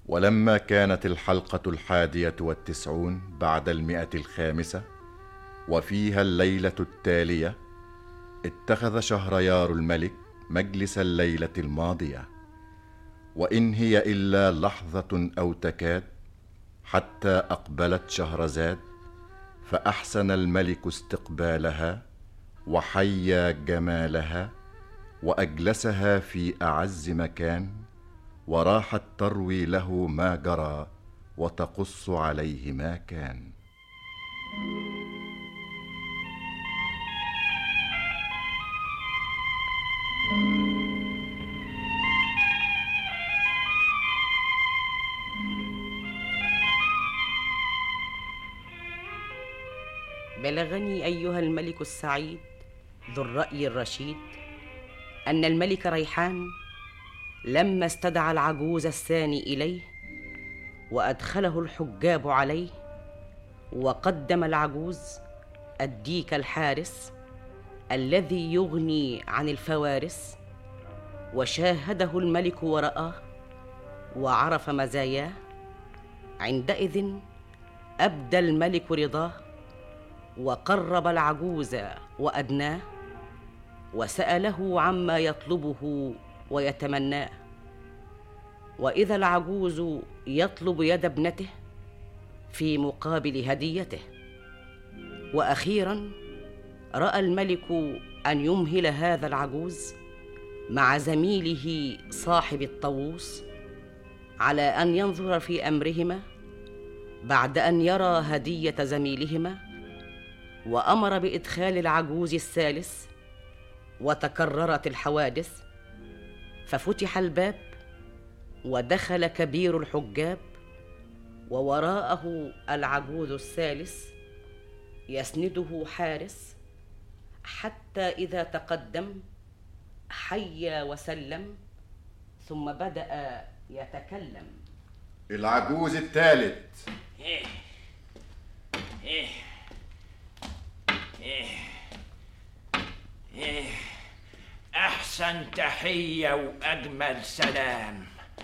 ولما كانت الحلقة 91 بعد 105 وفيها الليلة التالية، اتخذ شهريار الملك مجلس الليلة الماضية، وإن هي إلا لحظة أو تكاد حتى أقبلت شهرزاد، فأحسن الملك استقبالها وحيا جمالها وأجلسها في أعز مكان، وراحت تروي له ما جرى وتقص عليه ما كان. بلغني أيها الملك السعيد ذو الرأي الرشيد أن الملك ريحان لما استدعى العجوز الثاني إليه وأدخله الحجاب عليه، وقدم العجوز الديك الحارس الذي يغني عن الفوارس، وشاهده الملك ورآه وعرف مزاياه، عندئذ أبدى الملك رضاه وقرب العجوز وأدناه، وسأله عما يطلبه ويتمناه. وإذا العجوز يطلب يد ابنته في مقابل هديته. وأخيرا رأى الملك أن يمهل هذا العجوز مع زميله صاحب الطاووس على أن ينظر في أمرهما بعد أن يرى هدية زميلهما، وأمر بإدخال العجوز الثالث، وتكررت الحوادث، ففتح الباب ودخل كبير الحجاب، ووراءه العجوز الثالث يسنده حارس، حتى إذا تقدم حيا وسلم، ثم بدأ يتكلم. العجوز الثالث. أحسن تحية وأجمل سلام،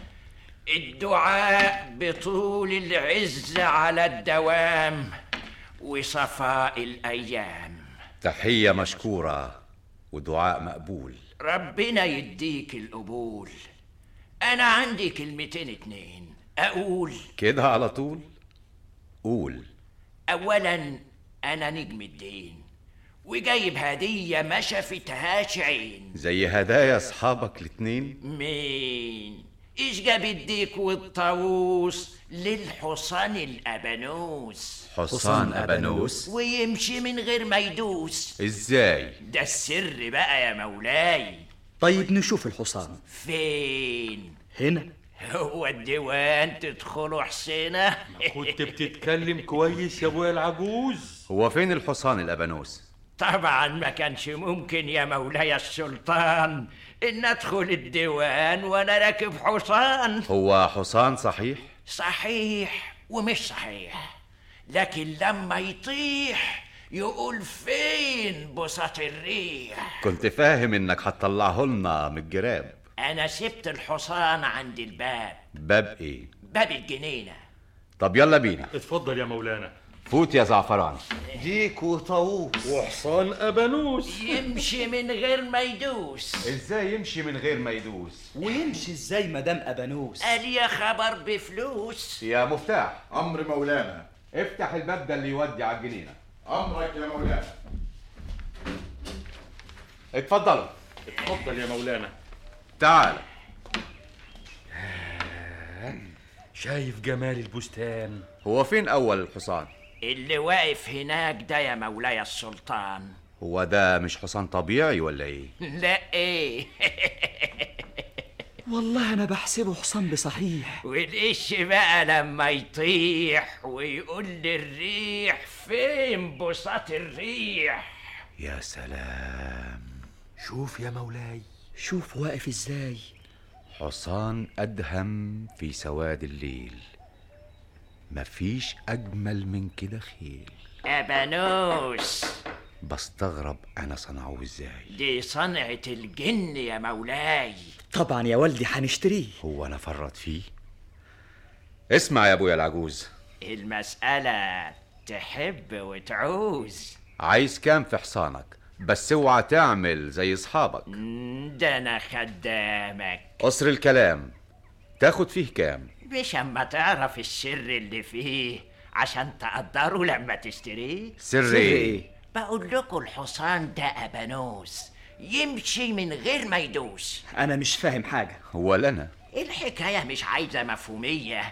الدعاء بطول العز على الدوام وصفاء الأيام. تحية مشكورة ودعاء مقبول، ربنا يديك القبول. أنا عندي كلمتين اتنين أقول كده على طول. قول. أولا أنا نجم الدين وجايب هدية ما شافتهاش عين. زي هدايا أصحابك الاتنين؟ مين؟ إيش جاب الديك والطاووس للحصان الأبانوس؟ حصان أبانوس؟ ويمشي من غير ما يدوس. إزاي؟ ده السر بقى يا مولاي. طيب نشوف الحصان. فين؟ هنا. هو الديوان تدخلوا حسينة؟ كنت بتتكلم كويس يا ابويا العجوز. هو فين الحصان الأبانوس؟ طبعا ما كانش ممكن يا مولاي السلطان إن أدخل الديوان وأنا راكب حصان. هو حصان صحيح؟ صحيح ومش صحيح، لكن لما يطيح يقول فين بساط الريح. كنت فاهم إنك هتطلعه لنا من الجراب. أنا سبت الحصان عند الباب. باب إيه؟ باب الجنينة. طب يلا بينا. اتفضل يا مولانا. فوت يا زعفران. ديك وطاووس وحصان أبانوس. يمشي من غير ما يدوس. إزاي يمشي من غير ما يدوس؟ ويمشي إزاي مدام أبانوس؟ قال يا خبر بفلوس. يا مفتاح. أمر مولانا. افتح الباب ده اللي يودي على الجنينة. أمرك يا مولانا. اتفضلوا. اتفضل يا مولانا. تعال. شايف جمال البستان؟ هو فين أول الحصان؟ اللي واقف هناك ده يا مولاي السلطان. هو ده مش حصان طبيعي ولا إيه؟ لا إيه. والله أنا بحسبه حصان بصحيح. والإيش بقى لما يطيح ويقول للريح فين بساط الريح. يا سلام. شوف يا مولاي، شوف واقف إزاي. حصان أدهم في سواد الليل، مفيش أجمل من كده خيل. أبانوس. بستغرب أنا صنعوه إزاي. دي صنعة الجن يا مولاي. طبعا يا والدي هنشتريه. هو أنا فرط فيه؟ اسمع يا ابويا العجوز، المسألة تحب وتعوز. عايز كام في حصانك؟ بس اوعى تعمل زي اصحابك. ده انا خدامك. قصر الكلام، تاخد فيه كام؟ مش اما تعرف السر اللي فيه عشان تقدره لما تشتريه. سر ايه؟ بقول لكم الحصان ده أبانوس يمشي من غير ما يدوس. انا مش فاهم حاجة. ولا انا. الحكاية مش عايزة مفهومية.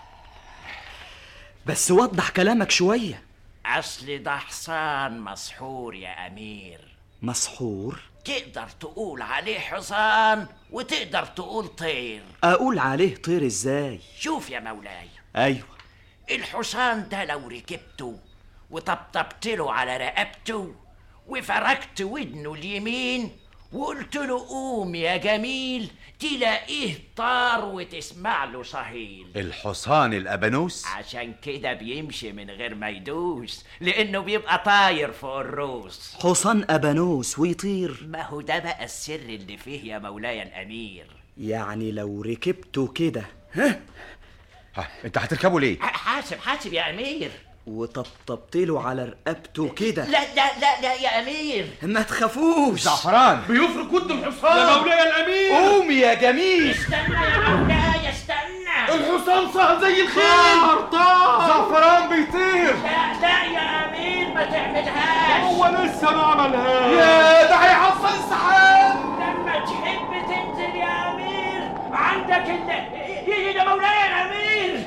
بس وضح كلامك شوية. أصل ده حصان مسحور يا أمير. مسحور؟ تقدر تقول عليه حصان وتقدر تقول طير. اقول عليه طير ازاي؟ شوف يا مولاي، ايوه. الحصان ده لو ركبته وطبطبت له على رقبته وفركت ودنه اليمين وقلت له قوم يا جميل، تلاقيه طار وتسمع له صهيل. الحصان الابانوس؟ عشان كده بيمشي من غير ما يدوس، لانه بيبقى طاير فوق الروس. حصان ابانوس ويطير؟ ما هو ده بقى السر اللي فيه يا مولاي الامير. يعني لو ركبته كده انت هتركبه ليه؟ حاسب يا امير. وطبطبت له على رقبته كده؟ لا لا لا لا يا امير، ما تخافوش. زعفران بيفرق ود الحصان يا مولاي الامير. قوم يا جميل. استنى يا مولاي استنى. الحصان صار زي الخيل. طار. زعفران بيطير. لا لا يا امير ما تعملهاش. هو لسه ما عملهاش. يا ده هيحصل السحاب. لما تحب تنزل يا امير عندك يا مولاي الامير.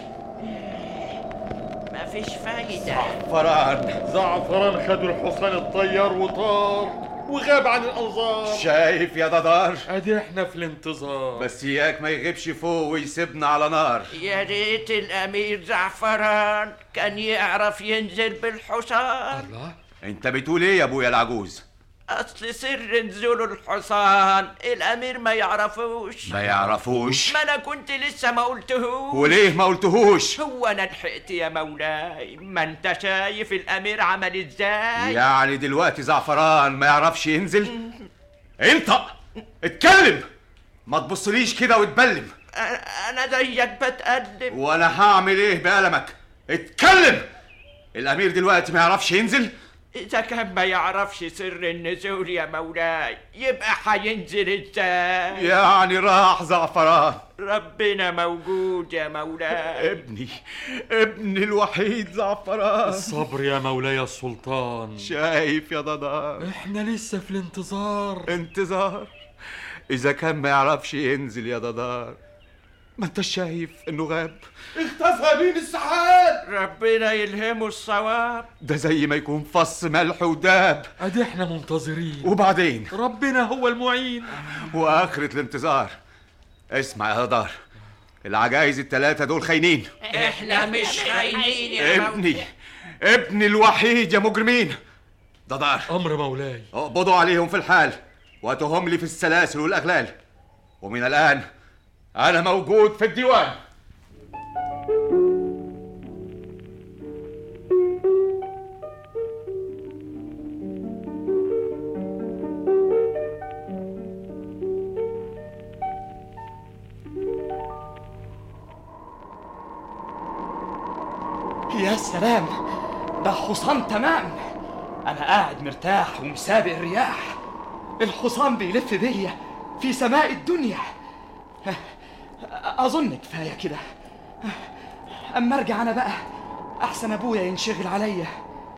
مفيش فايدة. زعفران خدوا الحصان الطيار وطار وغاب عن الانظار. شايف يا ددار؟ ادي احنا في الانتظار. بس اياك ما يغيبش فوق ويسيبنا على نار. يا ريت الامير زعفران كان يعرف ينزل بالحصان. الله، انت بتقول ايه يا ابويا العجوز؟ اصل سر نزول الحصان الامير ما يعرفوش. ما يعرفوش؟ ما انا كنت لسه ما قلتهوش. وليه ما قلتهوش؟ هو انا لحقت يا مولاي؟ ما انت شايف الامير عمل ازاي. يعني دلوقتي زعفران ما يعرفش ينزل؟ انطق، اتكلم، ما تبصليش كده وتبلم. انا زيك بتقلب. وانا هعمل ايه بقلمك؟ اتكلم. الامير دلوقتي ما يعرفش ينزل؟ إذا كان ما يعرفش سر النزول يا مولاي يبقى هينزل ازاي؟ يعني راح زعفران. ربنا موجود يا مولاي. ابني الوحيد زعفران. الصبر يا مولاي السلطان. شايف يا ددار؟ احنا لسه في الانتظار. انتظار؟ اذا كان ما يعرفش ينزل يا ددار، ما انت شايف انه غاب؟ اختفى بين السحاب. ربنا يلهمه الصواب. ده زي ما يكون فص ملح وداب. ادي احنا منتظرين وبعدين ربنا هو المعين. واخرة الانتظار. اسمع يا ددار، العجايز الثلاثة دول خاينين. احنا مش خاينين يا ابني الوحيد يا مجرمين. ددار، امر مولاي. اقبضوا عليهم في الحال واتهم لي في السلاسل والاغلال، ومن الان انا موجود في الديوان. يا سلام، ده حصان تمام. انا قاعد مرتاح ومسابق الرياح. الحصان بيلف بيا في سماء الدنيا. اظن كفايه كده. اما ارجع انا بقى احسن ابويا ينشغل عليا.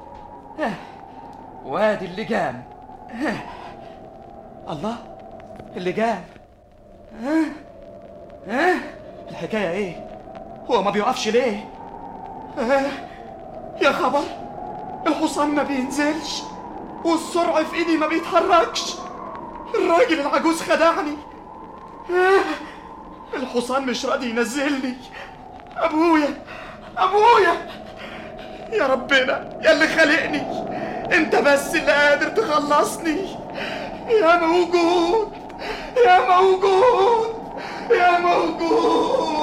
وادي اللجام. الله، اللجام. الحكايه ايه؟ هو ما بيوقفش ليه؟ يا خبر، الحصان ما بينزلش والسرعة في ايدي ما بيتحركش. الراجل العجوز خدعني. الحصان مش راضي ينزلني. ابويا يا ربنا يا اللي خلقني، انت بس اللي قادر تخلصني. يا موجود يا موجود يا موجود.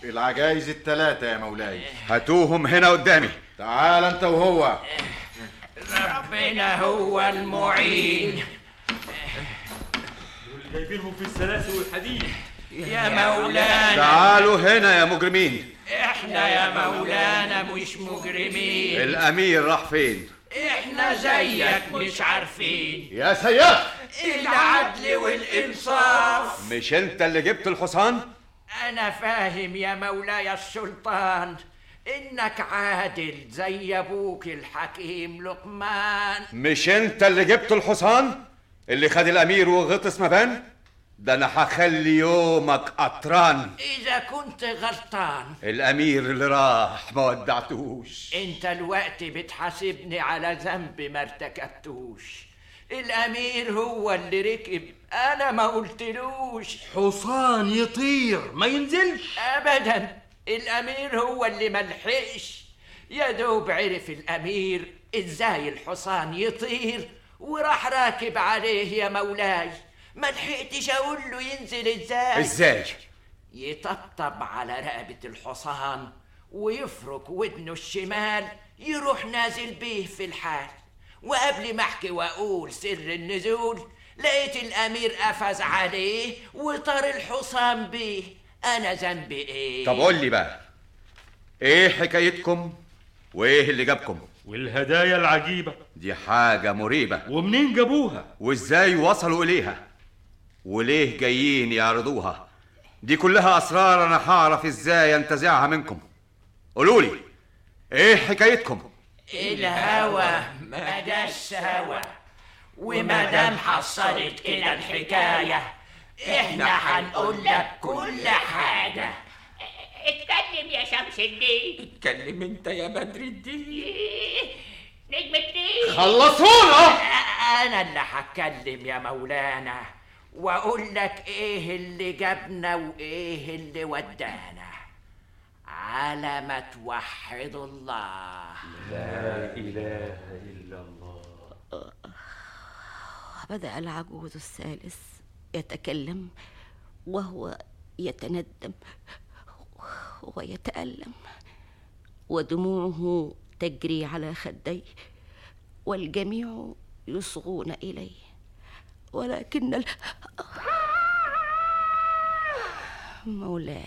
العجايز الثلاثة يا مولاي. هاتوهم هنا قدامي. تعال انت وهو. ربنا هو المعين. دول جايبينهم في السلاسل والحديد. يا مولانا تعالوا هنا يا مجرمين. احنا يا مولانا مش مجرمين. الامير راح فين؟ احنا زيك مش عارفين. يا سياف، العدل والانصاف. مش انت اللي جبت الحصان؟ انا فاهم يا مولاي السلطان انك عادل زي ابوك الحكيم لقمان. مش انت اللي جبت الحصان اللي خد الامير وغطس مبان؟ ده انا هخلي يومك قطران. اذا كنت غلطان الامير اللي راح ما ودعتوش. انت الوقت بتحاسبني على ذنب ما ارتكبتوش. الامير هو اللي ركب، انا ما قلتلوش. حصان يطير ما ينزلش ابدا، الامير هو اللي ملحقش. يا دوب عرف الامير ازاي الحصان يطير وراح راكب عليه يا مولاي. ما لحقتش اقول له ينزل ازاي. يطبطب على رقبة الحصان ويفرك ودنه الشمال، يروح نازل بيه في الحال. وقبل ما احكي واقول سر النزول لقيت الامير قفز عليه وطار الحصان بيه. انا ذنبي ايه؟ طب قول لي بقى، ايه حكايتكم وايه اللي جابكم؟ والهدايا العجيبة دي حاجة مريبة. ومنين جابوها؟ وازاي وصلوا اليها؟ وليه جايين يعرضوها؟ دي كلها اسرار انا هعرف ازاي انتزعها منكم. قولولي ايه حكايتكم؟ الهوى ما جاش سوا، وما دام حصلت كده الحكايه احنا هنقول لك كل حاجه. اتكلم يا شمس الدين. اتكلم انت يا بدر الدين. نجم الدين. خلصونا. انا اللي هتكلم يا مولانا واقول لك ايه اللي جابنا وايه اللي ودانا، على ما توحدوا الله. لا إله إلا الله. بدأ العجوز الثالث يتكلم وهو يتندم ويتألم، ودموعه تجري على خديه، والجميع يصغون إليه، ولكن مولاي.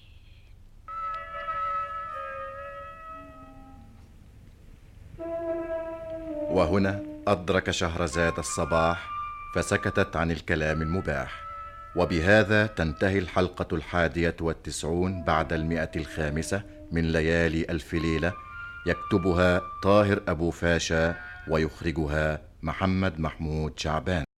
وهنا أدرك شهرزاد الصباح فسكتت عن الكلام المباح. وبهذا تنتهي الحلقة 91 بعد 105 من ليالي ألف ليلة. يكتبها طاهر أبو فاشا ويخرجها محمد محمود شعبان.